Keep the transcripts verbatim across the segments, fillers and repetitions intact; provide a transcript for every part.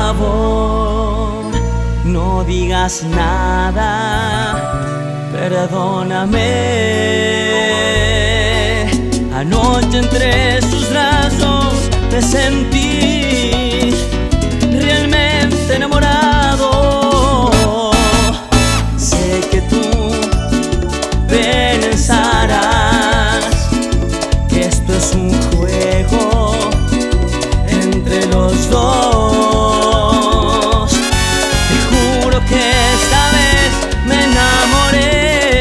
favor, no digas nada, perdóname. Anoche entre sus brazos me sentí realmente enamorado. Sé que tú pensarás que esto es un juego entre los dos. Te juro que esta vez me enamoré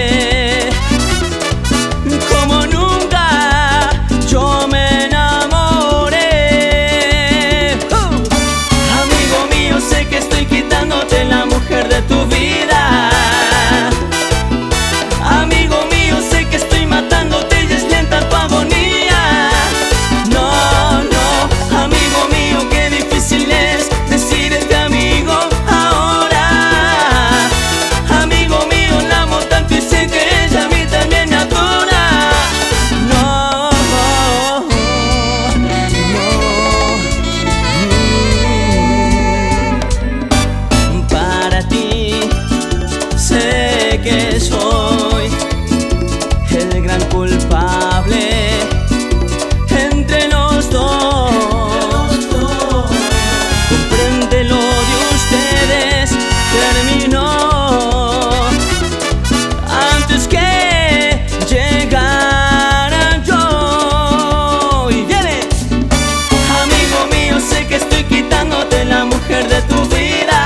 como nunca yo me enamoré. uh. Amigo mío, sé que estoy quitándote la mujer de tu vida. Amigo mío, sé que estoy matándote y es lenta tu agonía. No, no, amigo mío, qué difícil es decirte amigo ahora. Amigo mío, la amo tanto y sé que ella a mí también me adora. No, no, para ti sé que soy el gran culpable entre los dos. Comprende, lo de ustedes terminó antes que llegara yo. Y viene, amigo mío, sé que estoy quitándote la mujer de tu vida.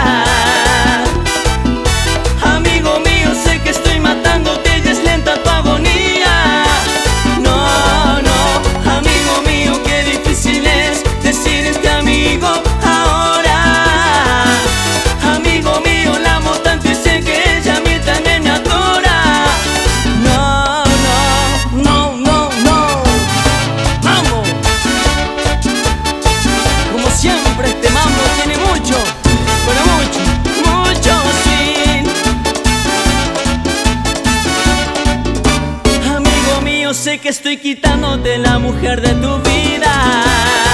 Amigo mío, sé que estoy matándote y es lenta tu agonía. No, no, amigo mío, qué difícil es decirte amigo ahora. Amigo mío, la amo tanto y sé que ella a mí también me adora. No, no, no, no, no. Vamos. Como siempre, este mambo tiene mucho, pero mucho, mucho swing. Amigo mío, sé que estoy quitándote la mujer de tu vida.